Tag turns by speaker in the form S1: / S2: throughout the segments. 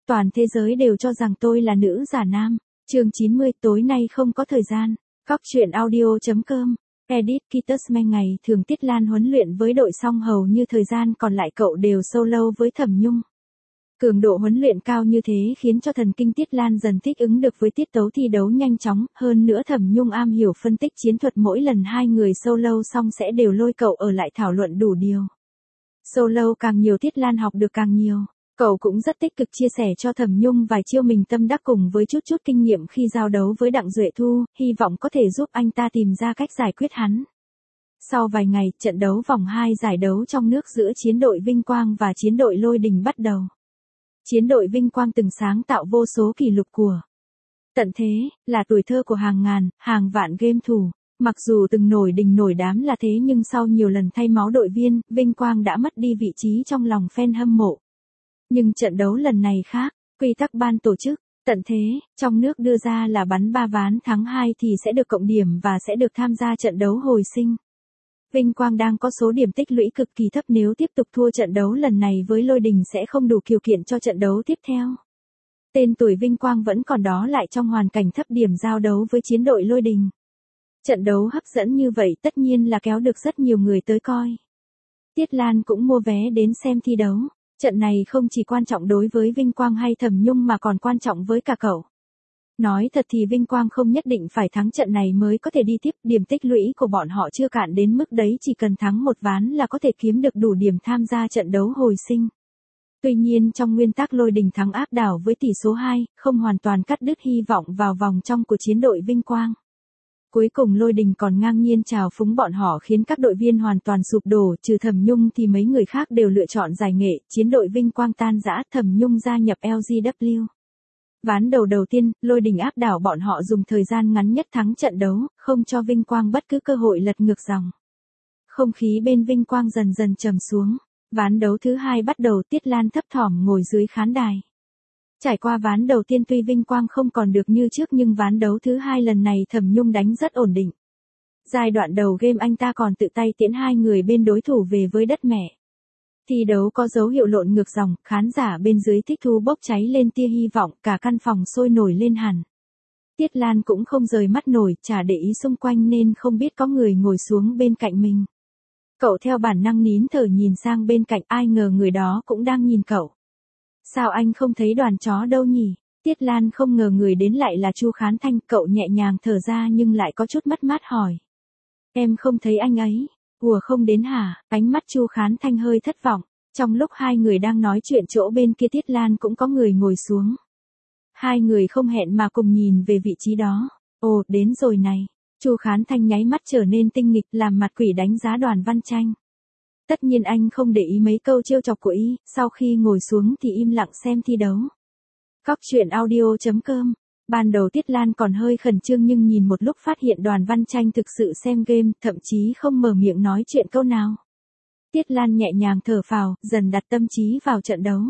S1: Toàn thế giới đều cho rằng tôi là nữ giả nam. Chương 90 tối nay không có thời gian. Cóc truyện audio.com. Edit Kittersman. Ngày thường Tiết Lan huấn luyện với đội xong hầu như thời gian còn lại cậu đều solo với Thẩm Nhung. Cường độ huấn luyện cao như thế khiến cho thần kinh Tiết Lan dần thích ứng được với tiết tấu thi đấu nhanh chóng, hơn nữa Thẩm Nhung am hiểu phân tích chiến thuật, mỗi lần hai người solo xong sẽ đều lôi cậu ở lại thảo luận đủ điều. Solo càng nhiều Tiết Lan học được càng nhiều. Cậu cũng rất tích cực chia sẻ cho Thẩm Nhung vài chiêu mình tâm đắc cùng với chút kinh nghiệm khi giao đấu với Đặng Duệ Thu, hy vọng có thể giúp anh ta tìm ra cách giải quyết hắn. Sau vài ngày, trận đấu vòng 2 giải đấu trong nước giữa chiến đội Vinh Quang và chiến đội Lôi Đình bắt đầu. Chiến đội Vinh Quang từng sáng tạo vô số kỷ lục của tận thế, là tuổi thơ của hàng ngàn, hàng vạn game thủ. Mặc dù từng nổi đình nổi đám là thế nhưng sau nhiều lần thay máu đội viên, Vinh Quang đã mất đi vị trí trong lòng fan hâm mộ. Nhưng trận đấu lần này khác, quy tắc ban tổ chức, tận thế, trong nước đưa ra là bắn 3 ván thắng 2 thì sẽ được cộng điểm và sẽ được tham gia trận đấu hồi sinh. Vinh Quang đang có số điểm tích lũy cực kỳ thấp, nếu tiếp tục thua trận đấu lần này với Lôi Đình sẽ không đủ điều kiện cho trận đấu tiếp theo. Tên tuổi Vinh Quang vẫn còn đó lại trong hoàn cảnh thấp điểm giao đấu với chiến đội Lôi Đình. Trận đấu hấp dẫn như vậy tất nhiên là kéo được rất nhiều người tới coi. Tiết Lan cũng mua vé đến xem thi đấu. Trận này không chỉ quan trọng đối với Vinh Quang hay Thẩm Nhung mà còn quan trọng với cả cậu. Nói thật thì Vinh Quang không nhất định phải thắng trận này mới có thể đi tiếp, điểm tích lũy của bọn họ chưa cạn đến mức đấy, chỉ cần thắng một ván là có thể kiếm được đủ điểm tham gia trận đấu hồi sinh. Tuy nhiên trong nguyên tắc Lôi Đình thắng áp đảo với tỷ số 2, không hoàn toàn cắt đứt hy vọng vào vòng trong của chiến đội Vinh Quang. Cuối cùng Lôi Đình còn ngang nhiên trào phúng bọn họ khiến các đội viên hoàn toàn sụp đổ, trừ Thẩm Nhung thì mấy người khác đều lựa chọn giải nghệ, chiến đội Vinh Quang tan rã, Thẩm Nhung gia nhập LGW. Ván đầu tiên, Lôi Đình áp đảo bọn họ dùng thời gian ngắn nhất thắng trận đấu, không cho Vinh Quang bất cứ cơ hội lật ngược dòng. Không khí bên Vinh Quang dần dần trầm xuống. Ván đấu thứ 2 bắt đầu, Tiết Lan thấp thỏm ngồi dưới khán đài. Trải qua ván đầu tiên tuy Vinh Quang không còn được như trước nhưng ván đấu thứ 2 lần này Thẩm Nhung đánh rất ổn định. Giai đoạn đầu game anh ta còn tự tay tiễn hai người bên đối thủ về với đất mẹ. Thi đấu có dấu hiệu lộn ngược dòng, khán giả bên dưới thích thú bốc cháy lên tia hy vọng, cả căn phòng sôi nổi lên hẳn. Tiết Lan cũng không rời mắt nổi, chả để ý xung quanh nên không biết có người ngồi xuống bên cạnh mình. Cậu theo bản năng nín thở nhìn sang bên cạnh, ai ngờ người đó cũng đang nhìn cậu. Sao anh không thấy đoàn chó đâu nhỉ? Tiết Lan không ngờ người đến lại là Chu Khán Thanh, cậu nhẹ nhàng thở ra nhưng lại có chút mất mát hỏi. Em không thấy anh ấy. Ủa không đến hả? Ánh mắt Chu Khán Thanh hơi thất vọng. Trong lúc hai người đang nói chuyện chỗ bên kia Tiết Lan cũng có người ngồi xuống. Hai người không hẹn mà cùng nhìn về vị trí đó. Ồ, đến rồi này. Chu Khán Thanh nháy mắt trở nên tinh nghịch, làm mặt quỷ đánh giá Đoàn Văn Tranh. Tất nhiên anh không để ý mấy câu trêu chọc của y, sau khi ngồi xuống thì im lặng xem thi đấu. Cóc truyện audio.com. Ban đầu Tiết Lan còn hơi khẩn trương nhưng nhìn một lúc phát hiện Đoàn Văn Tranh thực sự xem game, thậm chí không mở miệng nói chuyện câu nào. Tiết Lan nhẹ nhàng thở phào, dần đặt tâm trí vào trận đấu.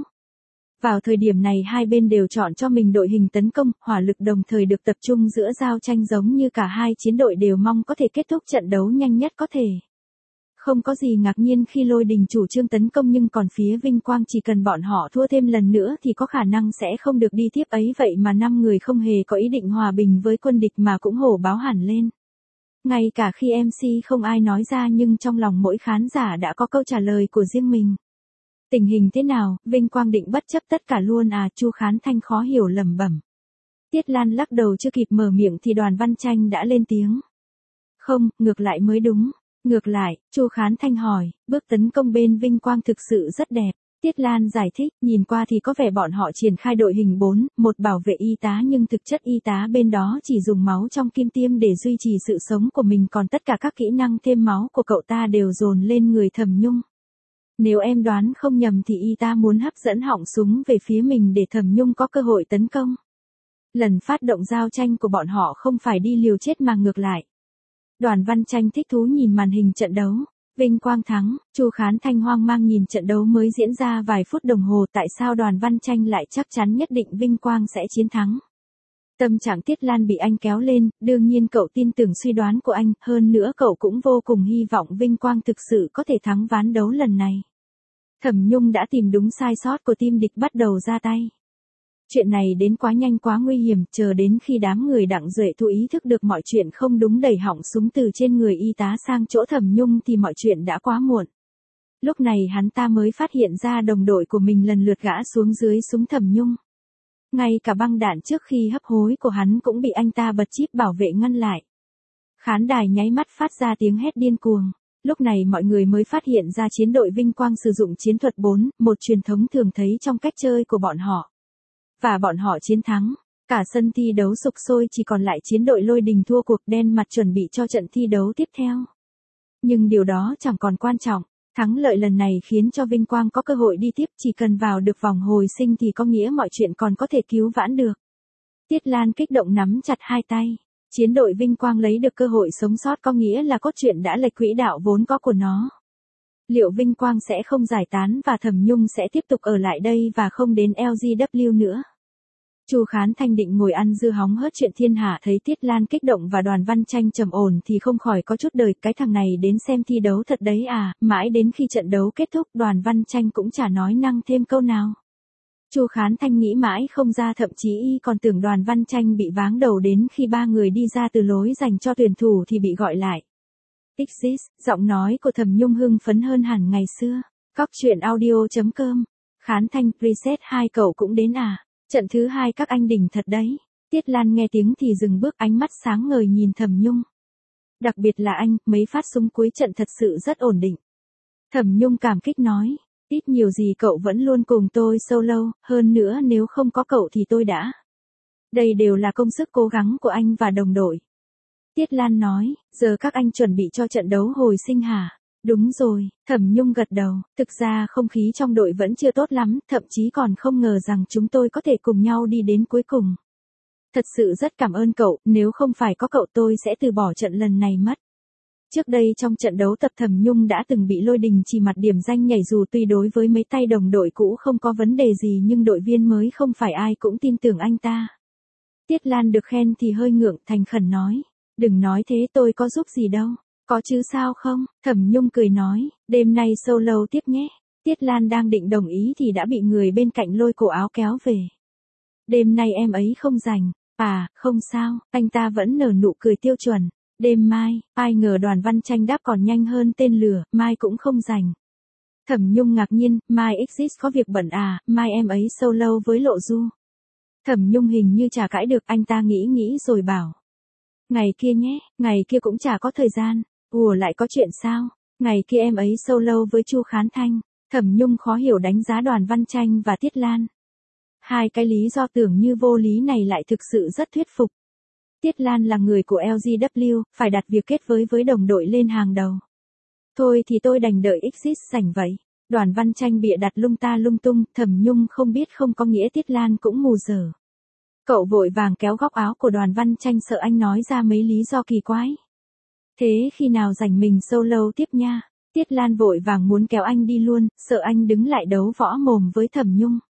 S1: Vào thời điểm này hai bên đều chọn cho mình đội hình tấn công, hỏa lực đồng thời được tập trung giữa giao tranh giống như cả hai chiến đội đều mong có thể kết thúc trận đấu nhanh nhất có thể. Không có gì ngạc nhiên khi Lôi Đình chủ trương tấn công nhưng còn phía Vinh Quang chỉ cần bọn họ thua thêm lần nữa thì có khả năng sẽ không được đi tiếp, ấy vậy mà 5 người không hề có ý định hòa bình với quân địch mà cũng hổ báo hẳn lên. Ngay cả khi MC không ai nói ra nhưng trong lòng mỗi khán giả đã có câu trả lời của riêng mình. Tình hình thế nào, Vinh Quang định bất chấp tất cả luôn à? Chu Khán Thanh khó hiểu lẩm bẩm. Tiết Lan lắc đầu chưa kịp mở miệng thì Đoàn Văn Tranh đã lên tiếng. Không, ngược lại mới đúng. Ngược lại, Chu Khán Thanh hỏi, bước tấn công bên Vinh Quang thực sự rất đẹp. Tiết Lan giải thích, nhìn qua thì có vẻ bọn họ triển khai đội hình 4, một bảo vệ y tá nhưng thực chất y tá bên đó chỉ dùng máu trong kim tiêm để duy trì sự sống của mình, còn tất cả các kỹ năng thêm máu của cậu ta đều dồn lên người Thẩm Nhung. Nếu em đoán không nhầm thì y tá muốn hấp dẫn họng súng về phía mình để Thẩm Nhung có cơ hội tấn công. Lần phát động giao tranh của bọn họ không phải đi liều chết mà ngược lại. Đoàn Văn Tranh thích thú nhìn màn hình trận đấu. Vinh Quang thắng, Chu Khán Thanh hoang mang nhìn trận đấu mới diễn ra vài phút đồng hồ, tại sao Đoàn Văn Tranh lại chắc chắn nhất định Vinh Quang sẽ chiến thắng. Tâm trạng Tiết Lan bị anh kéo lên, đương nhiên cậu tin tưởng suy đoán của anh, hơn nữa cậu cũng vô cùng hy vọng Vinh Quang thực sự có thể thắng ván đấu lần này. Thẩm Nhung đã tìm đúng sai sót của team địch bắt đầu ra tay. Chuyện này đến quá nhanh quá nguy hiểm, chờ đến khi đám người Đặng Duệ Thu ý thức được mọi chuyện không đúng đẩy họng súng từ trên người y tá sang chỗ Thẩm Nhung thì mọi chuyện đã quá muộn. Lúc này hắn ta mới phát hiện ra đồng đội của mình lần lượt gã xuống dưới súng Thẩm Nhung. Ngay cả băng đạn trước khi hấp hối của hắn cũng bị anh ta bật chíp bảo vệ ngăn lại. Khán đài nháy mắt phát ra tiếng hét điên cuồng. Lúc này mọi người mới phát hiện ra chiến đội Vinh Quang sử dụng chiến thuật 4, một truyền thống thường thấy trong cách chơi của bọn họ. Và bọn họ chiến thắng. Cả sân thi đấu sục sôi, chỉ còn lại chiến đội Lôi Đình thua cuộc đen mặt chuẩn bị cho trận thi đấu tiếp theo. Nhưng điều đó chẳng còn quan trọng. Thắng lợi lần này khiến cho Vinh Quang có cơ hội đi tiếp, chỉ cần vào được vòng hồi sinh thì có nghĩa mọi chuyện còn có thể cứu vãn được. Tiết Lan kích động nắm chặt hai tay. Chiến đội Vinh Quang lấy được cơ hội sống sót có nghĩa là cốt truyện đã lệch quỹ đạo vốn có của nó. Liệu Vinh Quang sẽ không giải tán và Thẩm Nhung sẽ tiếp tục ở lại đây và không đến LGW nữa? Chu Khán Thanh định ngồi ăn dưa hóng hớt chuyện thiên hạ, thấy Tiết Lan kích động và Đoàn Văn Tranh trầm ổn thì không khỏi có chút đời, cái thằng này đến xem thi đấu thật đấy à. Mãi đến khi trận đấu kết thúc Đoàn Văn Tranh cũng chả nói năng thêm câu nào. Chu Khán Thanh nghĩ mãi không ra, thậm chí y còn tưởng Đoàn Văn Tranh bị váng đầu, đến khi ba người đi ra từ lối dành cho tuyển thủ thì bị gọi lại. Exist, giọng nói của Thẩm Nhung hưng phấn hơn hẳn ngày xưa. Cóc truyện audio.com. Khán Thanh, preset 2 cậu cũng đến à? Trận thứ 2 các anh đỉnh thật đấy. Tiết Lan nghe tiếng thì dừng bước, ánh mắt sáng ngời nhìn Thẩm Nhung. Đặc biệt là anh, mấy phát súng cuối trận thật sự rất ổn định. Thẩm Nhung cảm kích nói. Ít nhiều gì cậu vẫn luôn cùng tôi solo, hơn nữa nếu không có cậu thì tôi đã. Đây đều là công sức cố gắng của anh và đồng đội. Tiết Lan nói, giờ các anh chuẩn bị cho trận đấu hồi sinh hả? Đúng rồi, Thẩm Nhung gật đầu, thực ra không khí trong đội vẫn chưa tốt lắm, thậm chí còn không ngờ rằng chúng tôi có thể cùng nhau đi đến cuối cùng. Thật sự rất cảm ơn cậu, nếu không phải có cậu tôi sẽ từ bỏ trận lần này mất. Trước đây trong trận đấu tập Thẩm Nhung đã từng bị Lôi Đình chỉ mặt điểm danh nhảy dù tuy đối với mấy tay đồng đội cũ không có vấn đề gì nhưng đội viên mới không phải ai cũng tin tưởng anh ta. Tiết Lan được khen thì hơi ngượng, thành khẩn nói. Đừng nói thế, tôi có giúp gì đâu. Có chứ sao không? Thẩm Nhung cười nói, đêm nay solo tiếp nhé. Tiết Lan đang định đồng ý thì đã bị người bên cạnh lôi cổ áo kéo về. Đêm nay em ấy không rảnh. À, không sao, anh ta vẫn nở nụ cười tiêu chuẩn. Đêm mai, ai ngờ Đoàn Văn Tranh đáp còn nhanh hơn tên lửa, mai cũng không rảnh. Thẩm Nhung ngạc nhiên, mai Exist có việc bận à, mai em ấy solo với Lộ Du. Thẩm Nhung hình như chả cãi được, anh ta nghĩ rồi bảo. Ngày kia nhé, ngày kia cũng chả có thời gian. Ủa lại có chuyện sao? Ngày kia em ấy solo với Chu Khán Thanh. Thẩm Nhung khó hiểu đánh giá Đoàn Văn Tranh và Tiết Lan. Hai cái lý do tưởng như vô lý này lại thực sự rất thuyết phục. Tiết Lan là người của LGW, phải đặt việc kết với đồng đội lên hàng đầu. Thôi thì tôi đành đợi Exist rảnh vậy. Đoàn Văn Tranh bịa đặt lung ta lung tung, Thẩm Nhung không biết không có nghĩa Tiết Lan cũng mù dở. Cậu vội vàng kéo góc áo của Đoàn Văn Tranh sợ anh nói ra mấy lý do kỳ quái. Thế khi nào rảnh mình solo tiếp nha. Tiết Lan vội vàng muốn kéo anh đi luôn, sợ anh đứng lại đấu võ mồm với Thẩm Nhung.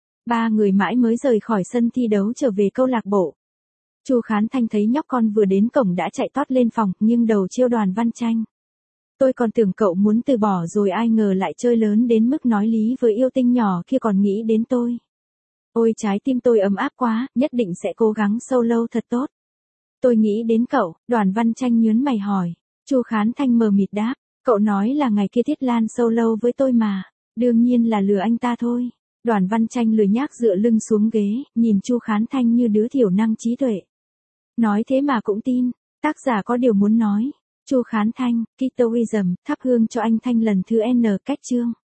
S1: Ba người mãi mới rời khỏi sân thi đấu trở về câu lạc bộ. Chu Khán Thanh thấy nhóc con vừa đến cổng đã chạy tót lên phòng, nghiêng đầu chiêu Đoàn Văn Tranh. Tôi còn tưởng cậu muốn từ bỏ rồi, ai ngờ lại chơi lớn đến mức nói lý với yêu tinh nhỏ kia còn nghĩ đến tôi. Ôi trái tim tôi ấm áp quá, nhất định sẽ cố gắng solo thật tốt. Tôi nghĩ đến cậu, Đoàn Văn Tranh nhớn mày hỏi. Chu Khán Thanh mờ mịt đáp, cậu nói là ngày kia Tiết Lan solo với tôi mà, đương nhiên là lừa anh ta thôi. Đoàn Văn Tranh lười nhác dựa lưng xuống ghế, nhìn Chu Khán Thanh như đứa thiểu năng trí tuệ. Nói thế mà cũng tin, tác giả có điều muốn nói. Chu Khán Thanh, Kitoism, thắp hương cho anh Thanh lần thứ N cách chương.